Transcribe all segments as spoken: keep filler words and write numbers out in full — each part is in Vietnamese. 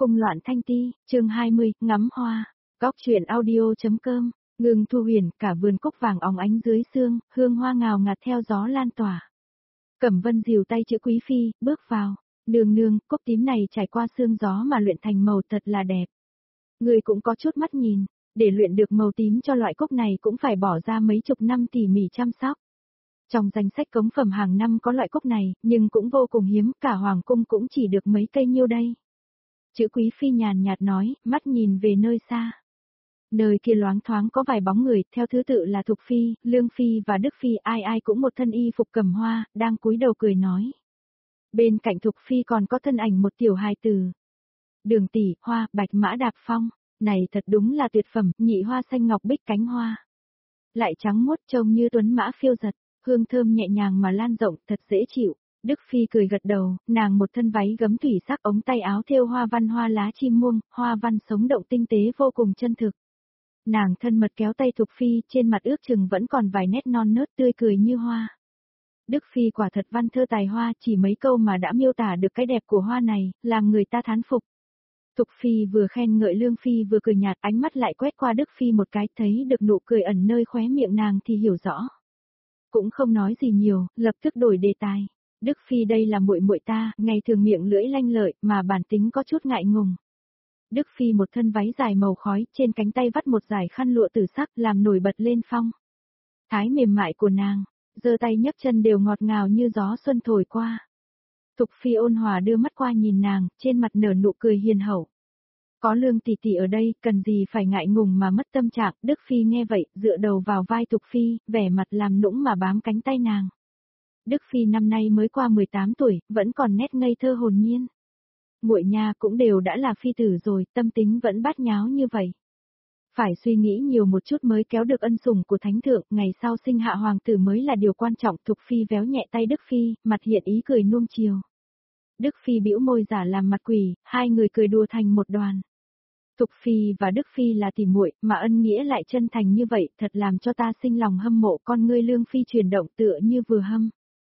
Cung loạn thanh ti, chương hai mươi, ngắm hoa, góc truyện audio.com, ngưng thu huyền, cả vườn cúc vàng óng ánh dưới sương, hương hoa ngào ngạt theo gió lan tỏa. Cẩm Vân dìu tay chữ Quý Phi, bước vào, nương nương, cúc tím này trải qua sương gió mà luyện thành màu thật là đẹp. Người cũng có chút mắt nhìn, để luyện được màu tím cho loại cúc này cũng phải bỏ ra mấy chục năm tỉ mỉ chăm sóc. Trong danh sách cống phẩm hàng năm có loại cúc này, nhưng cũng vô cùng hiếm, cả hoàng cung cũng chỉ được mấy cây nhiêu đây. Chữ Quý Phi nhàn nhạt nói, mắt nhìn về nơi xa. Nơi kia loáng thoáng có vài bóng người, theo thứ tự là Thục Phi, Lương Phi và Đức Phi, ai ai cũng một thân y phục cẩm hoa, đang cúi đầu cười nói. Bên cạnh Thục Phi còn có thân ảnh một tiểu hài tử. Đường tỷ, hoa, bạch mã đạp phong, này thật đúng là tuyệt phẩm, nhị hoa xanh ngọc bích cánh hoa. Lại trắng muốt trông như tuấn mã phiêu giật, hương thơm nhẹ nhàng mà lan rộng, thật dễ chịu. Đức Phi cười gật đầu, nàng một thân váy gấm thủy sắc ống tay áo thêu hoa văn hoa lá chim muông, hoa văn sống động tinh tế vô cùng chân thực. Nàng thân mật kéo tay Thục Phi, trên mặt ước chừng vẫn còn vài nét non nớt tươi cười như hoa. Đức Phi quả thật văn thơ tài hoa, chỉ mấy câu mà đã miêu tả được cái đẹp của hoa này, làm người ta thán phục. Thục Phi vừa khen ngợi Lương Phi vừa cười nhạt, ánh mắt lại quét qua Đức Phi một cái, thấy được nụ cười ẩn nơi khóe miệng nàng thì hiểu rõ. Cũng không nói gì nhiều, lập tức đổi đề tài. Đức Phi đây là muội muội ta, ngày thường miệng lưỡi lanh lợi, mà bản tính có chút ngại ngùng. Đức Phi một thân váy dài màu khói, trên cánh tay vắt một dải khăn lụa tử sắc, làm nổi bật lên phong. Thái mềm mại của nàng, giơ tay nhấc chân đều ngọt ngào như gió xuân thổi qua. Thục Phi ôn hòa đưa mắt qua nhìn nàng, trên mặt nở nụ cười hiền hậu. Có Lương tỷ tỷ ở đây, cần gì phải ngại ngùng mà mất tâm trạng. Đức Phi nghe vậy, dựa đầu vào vai Thục Phi, vẻ mặt làm nũng mà bám cánh tay nàng. Đức Phi năm nay mới qua mười tám tuổi, vẫn còn nét ngây thơ hồn nhiên. Muội nha cũng đều đã là phi tử rồi, tâm tính vẫn bát nháo như vậy. Phải suy nghĩ nhiều một chút mới kéo được ân sủng của thánh thượng, ngày sau sinh hạ hoàng tử mới là điều quan trọng. Thục Phi véo nhẹ tay Đức Phi, mặt hiện ý cười nuông chiều. Đức Phi bĩu môi giả làm mặt quỷ, hai người cười đùa thành một đoàn. Thục Phi và Đức Phi là tỉ muội, mà ân nghĩa lại chân thành như vậy, thật làm cho ta sinh lòng hâm mộ. Con ngươi Lương Phi chuyển động tựa như vừa hâm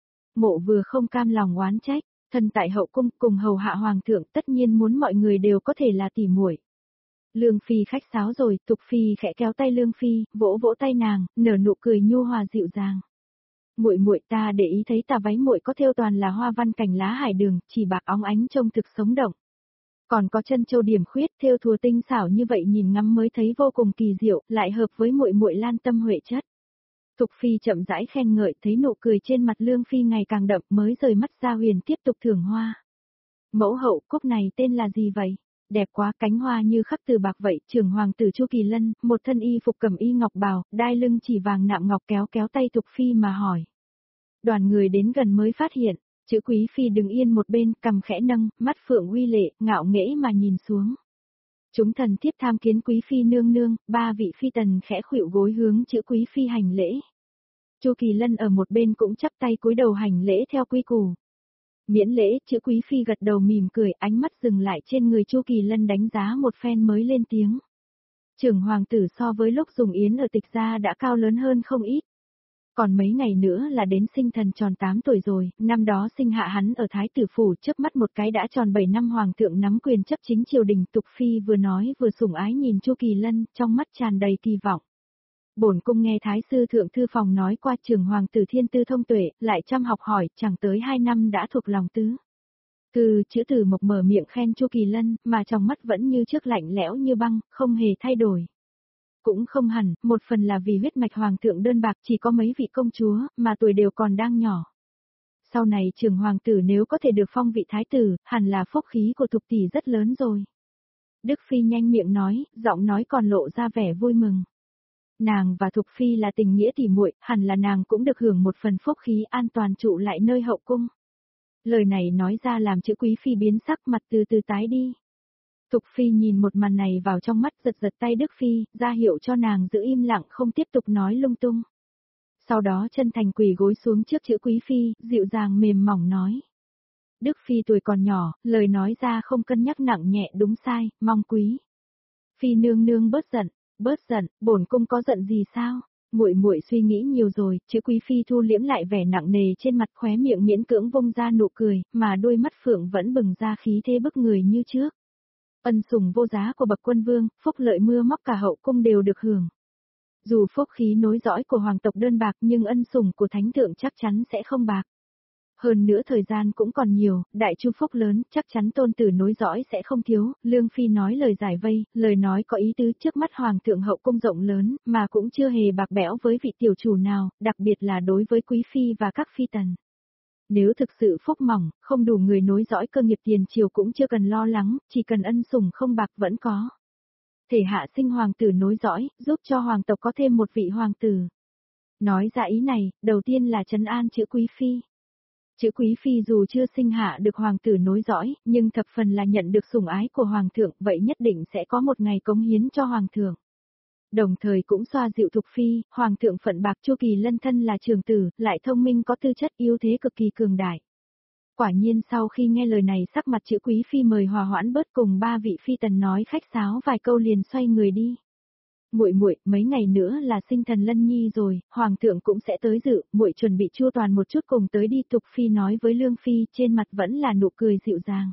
mộ vừa không cam lòng oán trách. Thân tại hậu cung cùng hầu hạ hoàng thượng, tất nhiên muốn mọi người đều có thể là tỉ muội. Lương Phi khách sáo rồi, Thục Phi khẽ kéo tay Lương Phi, vỗ vỗ tay nàng, nở nụ cười nhu hòa dịu dàng. Muội muội, ta để ý thấy tà váy muội có thêu toàn là hoa văn cành lá hải đường, chỉ bạc óng ánh trông thực sống động. Còn có chân châu điểm khuyết thêu thùa tinh xảo như vậy, nhìn ngắm mới thấy vô cùng kỳ diệu, lại hợp với muội muội lan tâm huệ chất. Thục Phi chậm rãi khen ngợi, thấy nụ cười trên mặt Lương Phi ngày càng đậm, mới rời mắt ra huyền tiếp tục thưởng hoa. Mẫu hậu, cúc này tên là gì vậy? Đẹp quá, cánh hoa như khắc từ bạc vậy. Trưởng hoàng tử Chu Kỳ Lân, một thân y phục cẩm y ngọc bào, đai lưng chỉ vàng nạm ngọc, kéo kéo tay Thục Phi mà hỏi. Đoàn người đến gần mới phát hiện, chữ Quý Phi đứng yên một bên, cằm khẽ nâng, mắt phượng uy lệ, ngạo nghễ mà nhìn xuống. Chúng thần thiếp tham kiến Quý Phi nương nương. Ba vị phi tần khẽ khuỵu gối hướng chữ Quý Phi hành lễ. Chu Kỳ Lân ở một bên cũng chắp tay cúi đầu hành lễ theo quy củ. Miễn lễ, chữ Quý Phi gật đầu mỉm cười, ánh mắt dừng lại trên người Chu Kỳ Lân đánh giá một phen mới lên tiếng. Trưởng hoàng tử so với lúc dùng yến ở Tịch gia đã cao lớn hơn không ít. Còn mấy ngày nữa là đến sinh thần tròn tám tuổi rồi, năm đó sinh hạ hắn ở Thái tử phủ, chớp mắt một cái đã tròn bảy năm hoàng thượng nắm quyền chấp chính triều đình. Thục Phi vừa nói vừa sủng ái nhìn Chu Kỳ Lân, trong mắt tràn đầy kỳ vọng. Bổn cung nghe Thái sư thượng thư phòng nói qua, trưởng hoàng tử thiên tư thông tuệ, lại chăm học hỏi, chẳng tới hai năm đã thuộc lòng tứ. Từ chữ Từ Mộc mở miệng khen Chu Kỳ Lân, mà trong mắt vẫn như trước lạnh lẽo như băng, không hề thay đổi. Cũng không hẳn, một phần là vì huyết mạch hoàng thượng đơn bạc, chỉ có mấy vị công chúa, mà tuổi đều còn đang nhỏ. Sau này trưởng hoàng tử nếu có thể được phong vị thái tử, hẳn là phúc khí của Thục tỷ rất lớn rồi. Đức Phi nhanh miệng nói, giọng nói còn lộ ra vẻ vui mừng. Nàng và Thục Phi là tình nghĩa tỉ muội, hẳn là nàng cũng được hưởng một phần phúc khí an toàn trụ lại nơi hậu cung. Lời này nói ra làm chữ Quý Phi biến sắc, mặt từ từ tái đi. Thục Phi nhìn một màn này vào trong mắt, giật giật tay Đức Phi, ra hiệu cho nàng giữ im lặng không tiếp tục nói lung tung. Sau đó chân thành quỳ gối xuống trước chữ Quý Phi, dịu dàng mềm mỏng nói. Đức Phi tuổi còn nhỏ, lời nói ra không cân nhắc nặng nhẹ đúng sai, mong Quý Phi nương nương bớt giận, bớt giận, bổn cung có giận gì sao? Muội muội suy nghĩ nhiều rồi. Chữ Quý Phi thu liễm lại vẻ nặng nề trên mặt, khóe miệng miễn cưỡng vung ra nụ cười, mà đôi mắt phượng vẫn bừng ra khí thế bức người như trước. Ân sủng vô giá của bậc quân vương, phúc lợi mưa móc cả hậu cung đều được hưởng. Dù phúc khí nối dõi của hoàng tộc đơn bạc nhưng ân sủng của thánh thượng chắc chắn sẽ không bạc. Hơn nữa thời gian cũng còn nhiều, đại chu phúc lớn, chắc chắn tôn tử nối dõi sẽ không thiếu, Lương Phi nói lời giải vây, lời nói có ý tứ trước mắt hoàng thượng hậu cung rộng lớn, mà cũng chưa hề bạc bẽo với vị tiểu chủ nào, đặc biệt là đối với quý phi và các phi tần. Nếu thực sự phúc mỏng, không đủ người nối dõi cơ nghiệp tiền triều cũng chưa cần lo lắng, chỉ cần ân sủng không bạc vẫn có. Thể hạ sinh hoàng tử nối dõi, giúp cho hoàng tộc có thêm một vị hoàng tử. Nói ra ý này, đầu tiên là trấn an chữ quý phi. Chữ quý phi dù chưa sinh hạ được hoàng tử nối dõi, nhưng thập phần là nhận được sủng ái của hoàng thượng, vậy nhất định sẽ có một ngày cống hiến cho hoàng thượng. Đồng thời cũng xoa dịu Thục phi, hoàng thượng phận bạc Chu Kỳ Lân thân là trường tử, lại thông minh có tư chất yếu thế cực kỳ cường đại. Quả nhiên sau khi nghe lời này sắc mặt chữ quý phi mời hòa hoãn bớt, cùng ba vị phi tần nói khách sáo vài câu liền xoay người đi. Muội muội, mấy ngày nữa là sinh thần Lân Nhi rồi, hoàng thượng cũng sẽ tới dự, muội chuẩn bị chu toàn một chút cùng tới đi. Thục phi nói với Lương Phi, trên mặt vẫn là nụ cười dịu dàng.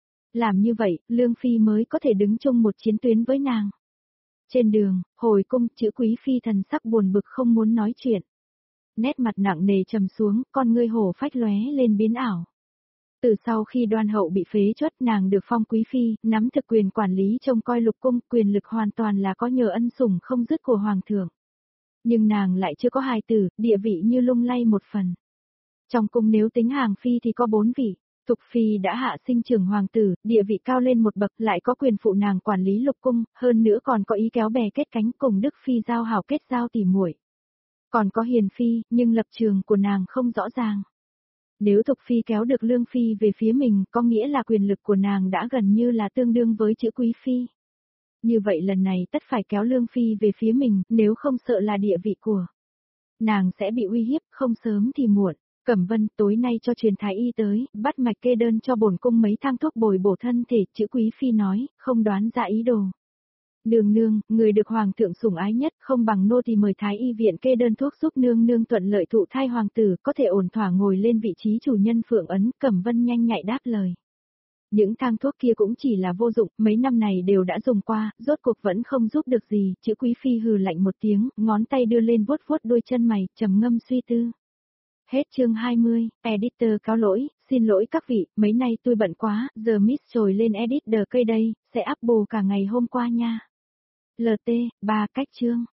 Làm như vậy, Lương Phi mới có thể đứng chung một chiến tuyến với nàng. Trên đường, hồi cung, chữ quý phi thần sắc buồn bực không muốn nói chuyện. Nét mặt nặng nề trầm xuống, con ngươi hổ phách lóe lên biến ảo. Từ sau khi Đoan hậu bị phế truất, nàng được phong quý phi, nắm thực quyền quản lý trông coi lục cung, quyền lực hoàn toàn là có nhờ ân sủng không dứt của hoàng thượng. Nhưng nàng lại chưa có hài tử, địa vị như lung lay một phần. Trong cung nếu tính hàng phi thì có bốn vị. Thục phi đã hạ sinh trưởng hoàng tử, địa vị cao lên một bậc, lại có quyền phụ nàng quản lý lục cung, hơn nữa còn có ý kéo bè kết cánh cùng Đức phi giao hảo kết giao tỉ muội. Còn có Hiền phi, nhưng lập trường của nàng không rõ ràng. Nếu Thục phi kéo được Lương phi về phía mình, có nghĩa là quyền lực của nàng đã gần như là tương đương với chữ quý phi. Như vậy lần này tất phải kéo Lương phi về phía mình, nếu không sợ là địa vị của nàng sẽ bị uy hiếp, không sớm thì muộn. Cẩm Vân, tối nay cho truyền thái y tới, bắt mạch kê đơn cho bổn cung mấy thang thuốc bồi bổ thân thể, chữ quý phi nói, không đoán ra ý đồ. Nương nương, người được hoàng thượng sủng ái nhất, không bằng nô thì mời thái y viện kê đơn thuốc giúp nương nương thuận lợi thụ thai hoàng tử, có thể ổn thỏa ngồi lên vị trí chủ nhân phượng ấn. Cẩm Vân nhanh nhạy đáp lời. Những thang thuốc kia cũng chỉ là vô dụng, mấy năm này đều đã dùng qua, rốt cuộc vẫn không giúp được gì, chữ quý phi hừ lạnh một tiếng, ngón tay đưa lên vuốt vuốt đuôi chân mày, trầm ngâm suy tư. Hết chương hai mươi, editor cáo lỗi, xin lỗi các vị, mấy nay tôi bận quá, giờ miss trồi lên edit the cây đây, sẽ up bù cả ngày hôm qua nha. lờ tê, ba cách chương.